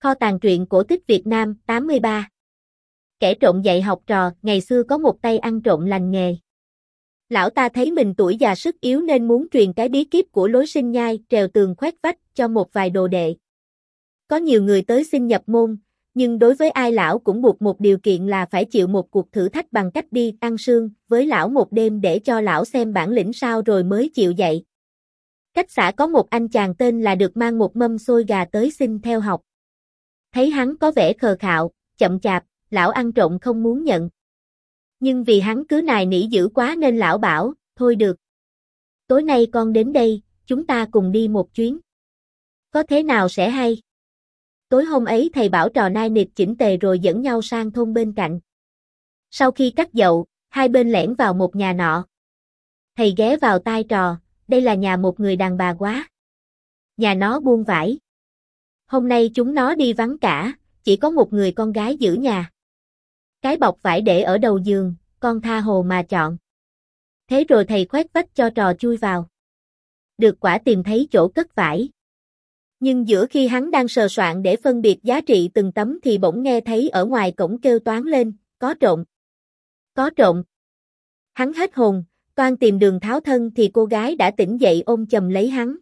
Kho tàng truyện cổ tích Việt Nam 83. Kẻ trộm dạy học trò, ngày xưa có một tay ăn trộm lành nghề. Lão ta thấy mình tuổi già sức yếu nên muốn truyền cái bí kíp của lối sinh nhai, trèo tường khoét vách cho một vài đồ đệ. Có nhiều người tới xin nhập môn, nhưng đối với ai lão cũng buộc một điều kiện là phải chịu một cuộc thử thách bằng cách đi ăn sương với lão một đêm để cho lão xem bản lĩnh sao rồi mới chịu dạy. Cách xã có một anh chàng tên là Được mang một mâm xôi gà tới xin theo học. Thấy hắn có vẻ khờ khạo, chậm chạp, lão ăn trộm không muốn nhận. Nhưng vì hắn cứ nài nỉ dữ quá nên lão bảo, thôi được. Tối nay con đến đây, chúng ta cùng đi một chuyến. Có thế nào sẽ hay? Tối hôm ấy thầy bảo trò nai nịt chỉnh tề rồi dẫn nhau sang thôn bên cạnh. Sau khi cắt dậu, hai bên lẻn vào một nhà nọ. Thầy ghé vào tai trò, đây là nhà một người đàn bà quá. Nhà nó buôn vải. Hôm nay chúng nó đi vắng cả, chỉ có một người con gái giữ nhà. Cái bọc vải để ở đầu giường, con tha hồ mà chọn. Thế rồi thầy khoét vách cho trò chui vào. Được quả tìm thấy chỗ cất vải. Nhưng giữa khi hắn đang sờ soạn để phân biệt giá trị từng tấm thì bỗng nghe thấy ở ngoài cổng kêu toáng lên, có trộm. Có trộm. Hắn hết hồn, toan tìm đường tháo thân thì cô gái đã tỉnh dậy ôm chầm lấy hắn.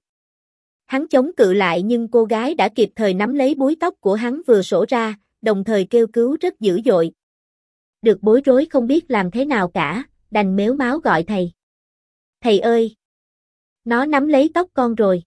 Hắn chống cự lại nhưng cô gái đã kịp thời nắm lấy búi tóc của hắn vừa xổ ra, đồng thời kêu cứu rất dữ dội. Được bối rối không biết làm thế nào cả, đành mếu máo gọi thầy. Thầy ơi! Nó nắm lấy tóc con rồi.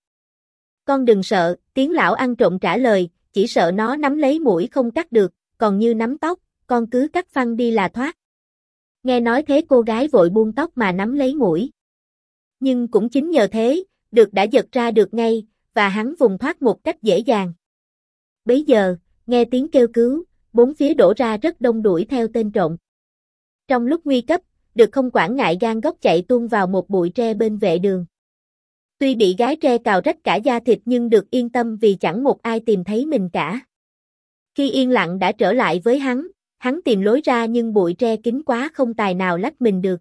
Con đừng sợ, tiếng lão ăn trộm trả lời, chỉ sợ nó nắm lấy mũi không cắt được, còn như nắm tóc, con cứ cắt phăng đi là thoát. Nghe nói thế cô gái vội buông tóc mà nắm lấy mũi. Nhưng cũng chính nhờ thế, Được đã giật ra được ngay, và hắn vùng thoát một cách dễ dàng. Bấy giờ, nghe tiếng kêu cứu, bốn phía đổ ra rất đông đuổi theo tên trộm. Trong lúc nguy cấp, Được không quản ngại gan góc chạy tuôn vào một bụi tre bên vệ đường. Tuy bị gái tre cào rách cả da thịt nhưng Được yên tâm vì chẳng một ai tìm thấy mình cả. Khi yên lặng đã trở lại với hắn tìm lối ra nhưng bụi tre kín quá không tài nào lách mình được.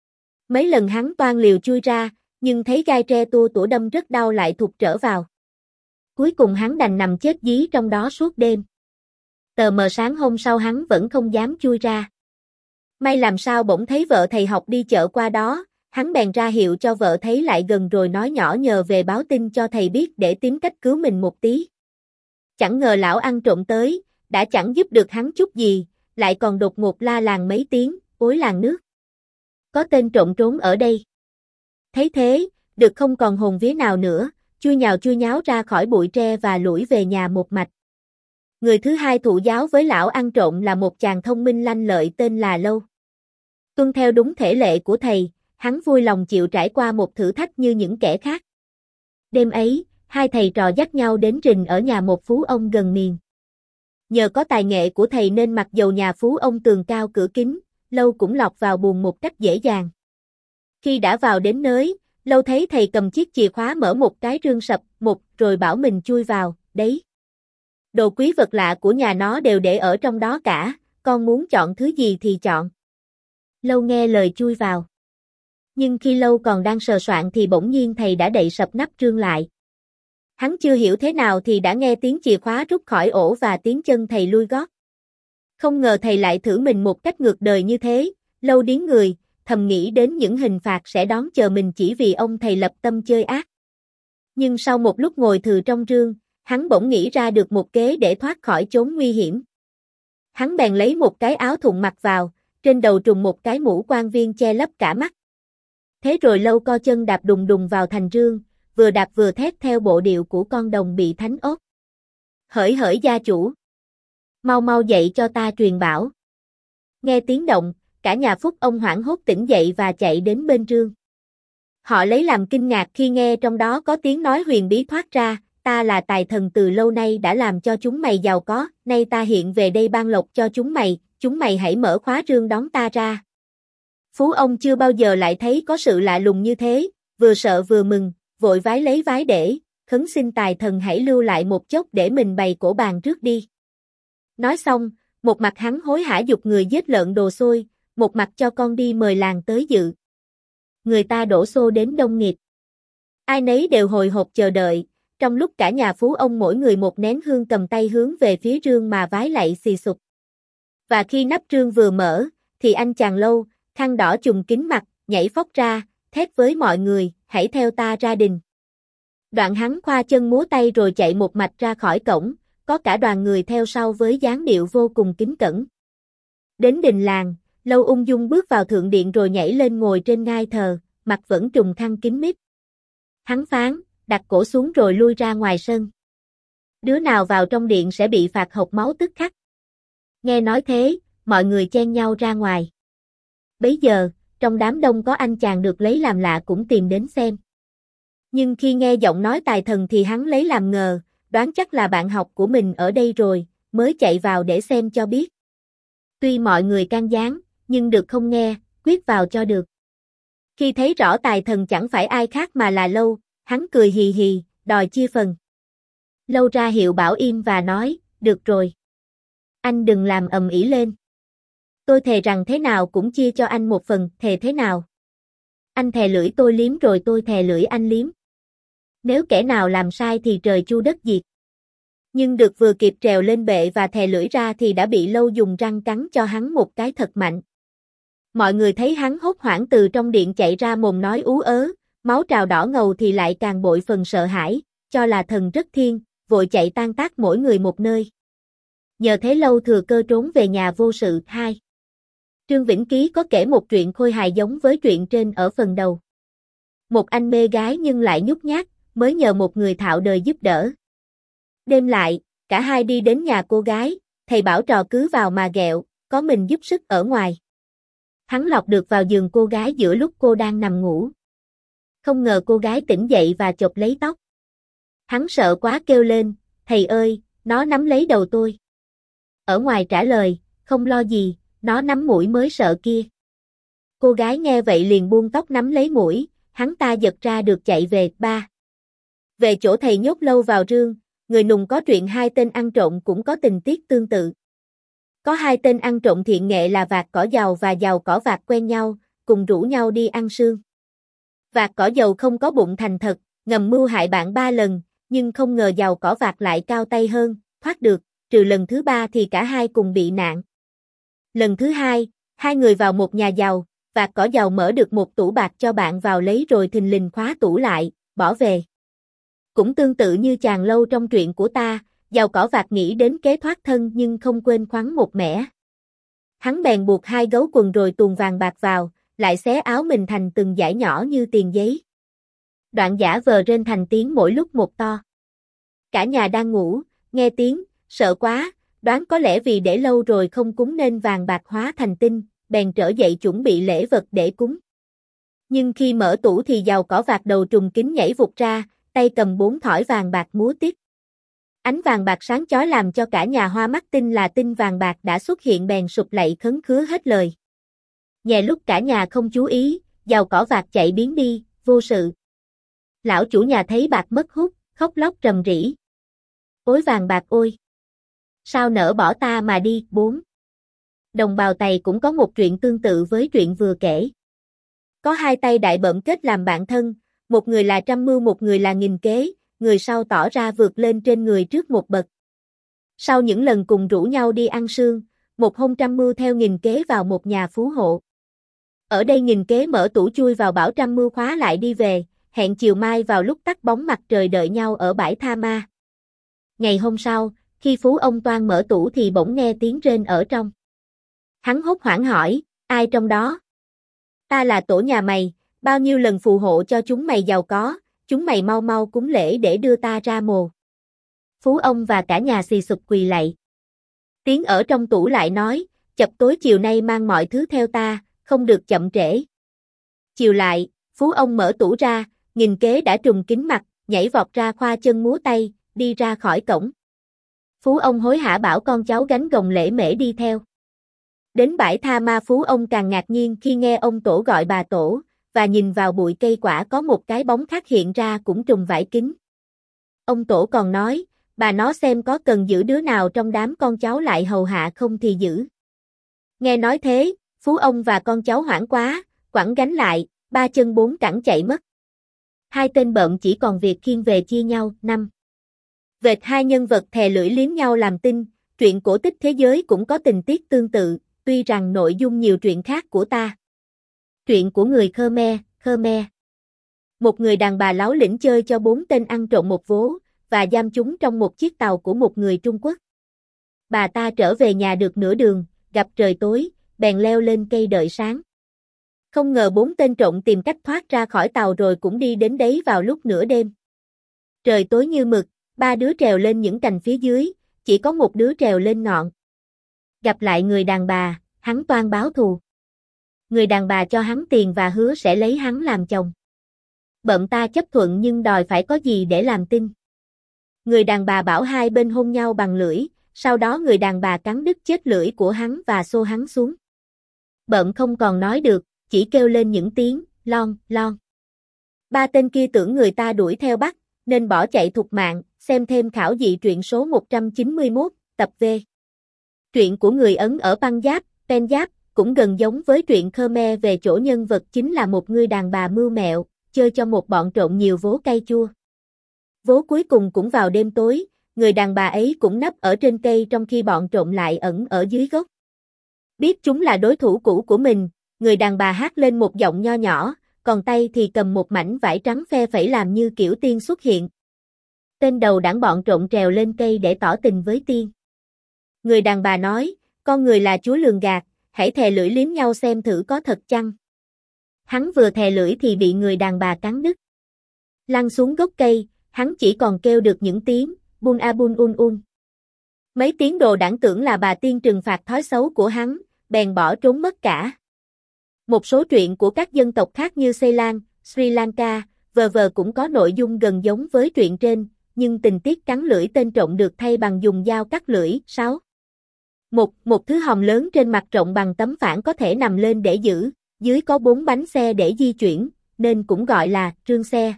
Mấy lần hắn toan liều chui ra, nhưng thấy gai tre tua tủa đâm rất đau lại thụt trở vào. Cuối cùng hắn đành nằm chết dí trong đó suốt đêm. Tờ mờ sáng hôm sau hắn vẫn không dám chui ra. May làm sao bỗng thấy vợ thầy học đi chợ qua đó, hắn bèn ra hiệu cho vợ thấy lại gần rồi nói nhỏ nhờ về báo tin cho thầy biết để tìm cách cứu mình một tí. Chẳng ngờ lão ăn trộm tới, đã chẳng giúp được hắn chút gì, lại còn đột ngột la làng mấy tiếng, ối làng nước. Có tên trộm trốn ở đây. Thấy thế, Được không còn hồn vía nào nữa, chui nháo ra khỏi bụi tre và lủi về nhà một mạch. Người thứ hai thụ giáo với lão ăn trộm là một chàng thông minh lanh lợi tên là Lâu. Tuân theo đúng thể lệ của thầy, hắn vui lòng chịu trải qua một thử thách như những kẻ khác. Đêm ấy, hai thầy trò dắt nhau đến rình ở nhà một phú ông gần miền. Nhờ có tài nghệ của thầy nên mặc dầu nhà phú ông tường cao cửa kín, Lâu cũng lọt vào buồng một cách dễ dàng. Khi đã vào đến nơi, Lâu thấy thầy cầm chiếc chìa khóa mở một cái rương sập một rồi bảo mình chui vào, đấy. Đồ quý vật lạ của nhà nó đều để ở trong đó cả, con muốn chọn thứ gì thì chọn. Lâu nghe lời chui vào. Nhưng khi Lâu còn đang sờ soạn thì bỗng nhiên thầy đã đậy sập nắp rương lại. Hắn chưa hiểu thế nào thì đã nghe tiếng chìa khóa rút khỏi ổ và tiếng chân thầy lui gót. Không ngờ thầy lại thử mình một cách ngược đời như thế, Lâu điếng người, thầm nghĩ đến những hình phạt sẽ đón chờ mình chỉ vì ông thầy lập tâm chơi ác. Nhưng sau một lúc ngồi thừ trong rương, hắn bỗng nghĩ ra được một kế để thoát khỏi chốn nguy hiểm. Hắn bèn lấy một cái áo thụng mặc vào, trên đầu trùm một cái mũ quan viên che lấp cả mắt. Thế rồi Lâu co chân đạp đùng đùng vào thành rương, vừa đạp vừa thét theo bộ điệu của con đồng bị thánh ốt. Hỡi hỡi gia chủ! Mau mau dậy cho ta truyền bảo. Nghe tiếng động, cả nhà Phúc ông hoảng hốt tỉnh dậy và chạy đến bên rương. Họ lấy làm kinh ngạc khi nghe trong đó có tiếng nói huyền bí thoát ra, ta là tài thần từ lâu nay đã làm cho chúng mày giàu có, nay ta hiện về đây ban lộc cho chúng mày hãy mở khóa rương đón ta ra. Phú ông chưa bao giờ lại thấy có sự lạ lùng như thế, vừa sợ vừa mừng, vội vái lấy vái để, khấn xin tài thần hãy lưu lại một chốc để mình bày cổ bàn trước đi. Nói xong, một mặt hắn hối hả giục người giết lợn đồ xôi, một mặt cho con đi mời làng tới dự. Người ta đổ xô đến đông nghịt. Ai nấy đều hồi hộp chờ đợi, trong lúc cả nhà Phú ông mỗi người một nén hương cầm tay hướng về phía rương mà vái lạy xì sụp. Và khi nắp rương vừa mở, thì anh chàng Lâu, khăn đỏ trùm kín mặt, nhảy phóc ra, thét với mọi người, hãy theo ta ra đình. Đoạn hắn khoa chân múa tay rồi chạy một mạch ra khỏi cổng, có cả đoàn người theo sau với dáng điệu vô cùng kính cẩn. Đến đình làng, Lâu ung dung bước vào thượng điện rồi nhảy lên ngồi trên ngai thờ, mặt vẫn trùm khăn kín mít. Hắn phán, đặt cổ xuống rồi lui ra ngoài sân. Đứa nào vào trong điện sẽ bị phạt hộc máu tức khắc. Nghe nói thế, mọi người chen nhau ra ngoài. Bấy giờ, trong đám đông có anh chàng được lấy làm lạ cũng tìm đến xem. Nhưng khi nghe giọng nói tài thần thì hắn lấy làm ngờ, đoán chắc là bạn học của mình ở đây rồi, mới chạy vào để xem cho biết. Tuy mọi người can gián, nhưng được không nghe, quyết vào cho được. Khi thấy rõ tài thần chẳng phải ai khác mà là Lâu, hắn cười hì hì, đòi chia phần. Lâu ra hiệu bảo im và nói, được rồi. Anh đừng làm ầm ĩ lên. Tôi thề rằng thế nào cũng chia cho anh một phần, thề thế nào? Anh thè lưỡi tôi liếm rồi tôi thè lưỡi anh liếm. Nếu kẻ nào làm sai thì trời chu đất diệt. Nhưng được vừa kịp trèo lên bệ và thè lưỡi ra thì đã bị Lâu dùng răng cắn cho hắn một cái thật mạnh. Mọi người thấy hắn hốt hoảng từ trong điện chạy ra mồm nói ú ớ, máu trào đỏ ngầu thì lại càng bội phần sợ hãi, cho là thần rất thiên, vội chạy tan tác mỗi người một nơi. Nhờ thế Lâu thừa cơ trốn về nhà vô sự. 2. Trương Vĩnh Ký có kể một chuyện khôi hài giống với chuyện trên ở phần đầu. Một anh mê gái nhưng lại nhút nhát, mới nhờ một người thạo đời giúp đỡ. Đêm lại, cả hai đi đến nhà cô gái, thầy bảo trò cứ vào mà ghẹo, có mình giúp sức ở ngoài. Hắn lọt được vào giường cô gái giữa lúc cô đang nằm ngủ. Không ngờ cô gái tỉnh dậy và chộp lấy tóc. Hắn sợ quá kêu lên, thầy ơi, nó nắm lấy đầu tôi. Ở ngoài trả lời, không lo gì, nó nắm mũi mới sợ kia. Cô gái nghe vậy liền buông tóc nắm lấy mũi, hắn ta giật ra được chạy về. 3. Về chỗ thầy nhốt Lâu vào rương, người nùng có chuyện hai tên ăn trộm cũng có tình tiết tương tự. Có hai tên ăn trộm thiện nghệ là Vạc Cỏ Dầu và Giàu Cỏ Vạc quen nhau, cùng rủ nhau đi ăn sương. Vạc Cỏ Dầu không có bụng thành thật, ngầm mưu hại bạn 3 lần, nhưng không ngờ Giàu Cỏ Vạc lại cao tay hơn, thoát được, trừ lần thứ 3 thì cả hai cùng bị nạn. Lần thứ 2, hai người vào một nhà giàu, Vạc Cỏ Dầu mở được một tủ bạc cho bạn vào lấy rồi thình lình khóa tủ lại, bỏ về. Cũng tương tự như chàng Lâu trong truyện của ta, Giàu Cỏ Vạc nghĩ đến kế thoát thân nhưng không quên khoắn một mẻ. Hắn bèn buộc hai gấu quần rồi tuồn vàng bạc vào, lại xé áo mình thành từng dải nhỏ như tiền giấy. Đoạn giả vờ rên thành tiếng mỗi lúc một to. Cả nhà đang ngủ, nghe tiếng, sợ quá, đoán có lẽ vì để lâu rồi không cúng nên vàng bạc hóa thành tinh, bèn trở dậy chuẩn bị lễ vật để cúng. Nhưng khi mở tủ thì Giàu Cỏ Vạc đầu trùng kính nhảy vụt ra, tay cầm 4 thỏi vàng bạc múa tít. Ánh vàng bạc sáng chói làm cho cả nhà hoa mắt tin là tinh vàng bạc đã xuất hiện bèn sụp lạy khấn khứa hết lời. Nhè lúc cả nhà không chú ý, Giàu Cỏ Vạc chạy biến đi, vô sự. Lão chủ nhà thấy bạc mất hút, khóc lóc rầm rĩ. Ôi vàng bạc ôi! Sao nỡ bỏ ta mà đi? 4. Đồng bào Tày cũng có một chuyện tương tự với chuyện vừa kể. Có hai tay đại bợm kết làm bạn thân, một người là trăm mưu một người là nghìn kế, người sau tỏ ra vượt lên trên người trước một bậc. Sau những lần cùng rủ nhau đi ăn sương, một hôm trăm mưu theo nghìn kế vào một nhà phú hộ. Ở đây nghìn kế mở tủ chui vào bảo trăm mưu khóa lại đi về, hẹn chiều mai vào lúc tắt bóng mặt trời đợi nhau ở bãi Tha Ma. Ngày hôm sau, khi phú ông toan mở tủ thì bỗng nghe tiếng rên ở trong. Hắn hốt hoảng hỏi, ai trong đó? Ta là tổ nhà mày, bao nhiêu lần phù hộ cho chúng mày giàu có, chúng mày mau mau cúng lễ để đưa ta ra mồ. Phú ông và cả nhà xì sụp quỳ lạy. Tiếng ở trong tủ lại nói, chập tối chiều nay mang mọi thứ theo ta, không được chậm trễ. Chiều lại, phú ông mở tủ ra, nghìn kế đã trùm kín mặt, nhảy vọt ra khoa chân múa tay, đi ra khỏi cổng. Phú ông hối hả bảo con cháu gánh gồng lễ mễ đi theo. Đến bãi Tha Ma phú ông càng ngạc nhiên khi nghe ông tổ gọi bà tổ, và nhìn vào bụi cây quả có một cái bóng khác hiện ra cũng trùm vải kín. Ông tổ còn nói, bà nó xem có cần giữ đứa nào trong đám con cháu lại hầu hạ không thì giữ. Nghe nói thế, phú ông và con cháu hoảng quá, quẳng gánh lại, 3 chân 4 cẳng chạy mất. Hai tên bợm chỉ còn việc khiêng về chia nhau. 5. Vệt hai nhân vật thè lưỡi liếm nhau làm tin, truyện cổ tích thế giới cũng có tình tiết tương tự, tuy rằng nội dung nhiều truyện khác của ta. Truyện của người Khmer. Một người đàn bà láo lĩnh chơi cho 4 tên ăn trộm một vố, và giam chúng trong một chiếc tàu của một người Trung Quốc. Bà ta trở về nhà được nửa đường, gặp trời tối, bèn leo lên cây đợi sáng. Không ngờ 4 tên trộm tìm cách thoát ra khỏi tàu rồi cũng đi đến đấy vào lúc nửa đêm. Trời tối như mực, 3 đứa trèo lên những cành phía dưới, chỉ có một đứa trèo lên ngọn. Gặp lại người đàn bà, hắn toan báo thù. Người đàn bà cho hắn tiền và hứa sẽ lấy hắn làm chồng. Bợm ta chấp thuận nhưng đòi phải có gì để làm tin. Người đàn bà bảo hai bên hôn nhau bằng lưỡi, sau đó người đàn bà cắn đứt chết lưỡi của hắn và xô hắn xuống. Bợm không còn nói được, chỉ kêu lên những tiếng, lon, lon. 3 tên kia tưởng người ta đuổi theo bắt, nên bỏ chạy thục mạng, xem thêm khảo dị truyện số 191, tập V. Truyện của người Ấn ở Punjab, cũng gần giống với truyện Khmer về chỗ nhân vật chính là một người đàn bà mưu mẹo, chơi cho một bọn trộm nhiều vố cay chua. Vố cuối cùng cũng vào đêm tối, người đàn bà ấy cũng nấp ở trên cây trong khi bọn trộm lại ẩn ở dưới gốc. Biết chúng là đối thủ cũ của mình, người đàn bà hát lên một giọng nho nhỏ, còn tay thì cầm một mảnh vải trắng phe phẩy làm như kiểu tiên xuất hiện. Tên đầu đảng bọn trộm trèo lên cây để tỏ tình với tiên. Người đàn bà nói, con người là chúa lường gạt, hãy thè lưỡi liếm nhau xem thử có thật chăng. Hắn vừa thè lưỡi thì bị người đàn bà cắn đứt. Lăn xuống gốc cây, hắn chỉ còn kêu được những tiếng, bun a bun un un. Mấy tiếng đồ đảng tưởng là bà tiên trừng phạt thói xấu của hắn, bèn bỏ trốn mất cả. Một số truyện của các dân tộc khác như Ceylon, Sri Lanka, v.v. cũng có nội dung gần giống với truyện trên, nhưng tình tiết cắn lưỡi tên trộm được thay bằng dùng dao cắt lưỡi. 6. Một thứ hòm lớn trên mặt rộng bằng tấm phản có thể nằm lên để giữ, dưới có 4 bánh xe để di chuyển, nên cũng gọi là trương xe.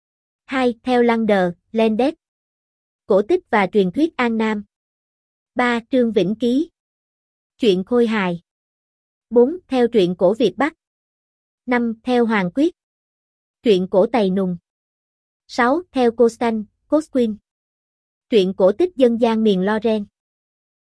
2. Theo Lander, Landet. Cổ tích và truyền thuyết An Nam. 3. Trương Vĩnh Ký. Chuyện khôi hài. 4. Theo truyện cổ Việt Bắc. 5. Theo Hoàng Quyết. Truyện cổ Tày Nùng. 6. Theo Costan, Cosquin. Truyện cổ tích dân gian miền Loren.